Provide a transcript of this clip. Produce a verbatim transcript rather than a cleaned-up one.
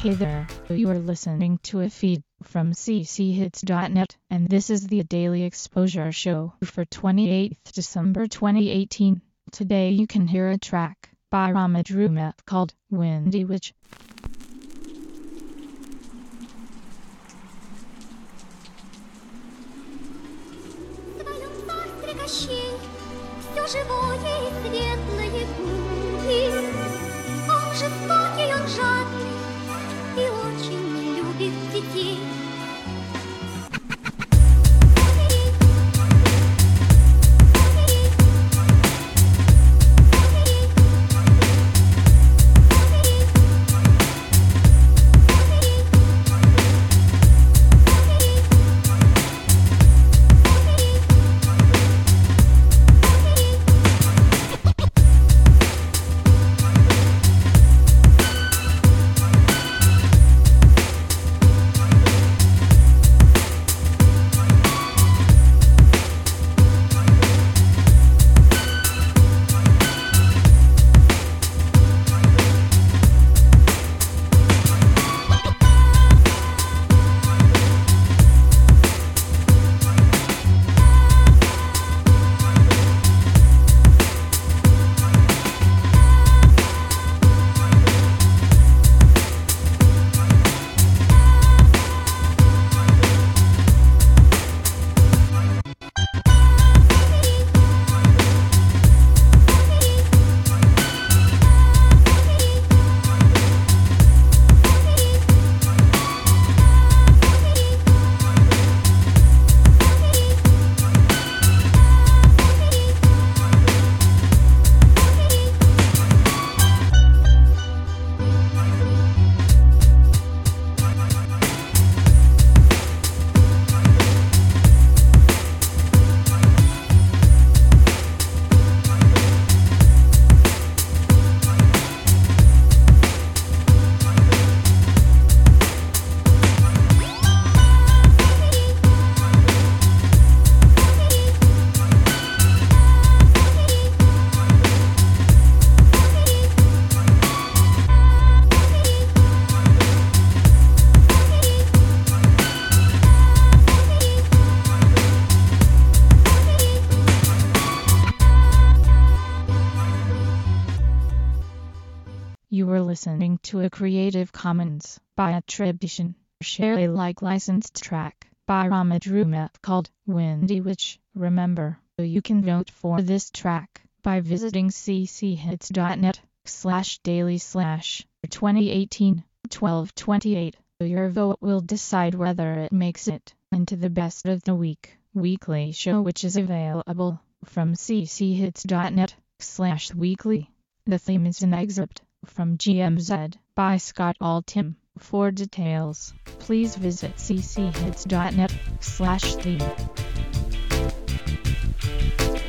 Hey there, you are listening to a feed from c c hits dot net, and this is the Daily Exposure Show for twenty-eighth December twenty eighteen. Today you can hear a track by Ramad Rumat called Windy Witch. Все живое и светлое будет. Он жестокий, он жадный и очень не любит детей. You were listening to a Creative Commons by Attribution, Share Alike licensed track by Ramad Rumat called Windy Witch. Remember, you can vote for this track by visiting c c hits dot net slash daily slash twenty eighteen twelve twenty-eight. Your vote will decide whether it makes it into the best of the week weekly show, which is available from c c hits dot net slash weekly. The theme is an excerpt from G M Z by Scott Altham. For details, please visit c c hits dot net slash theme.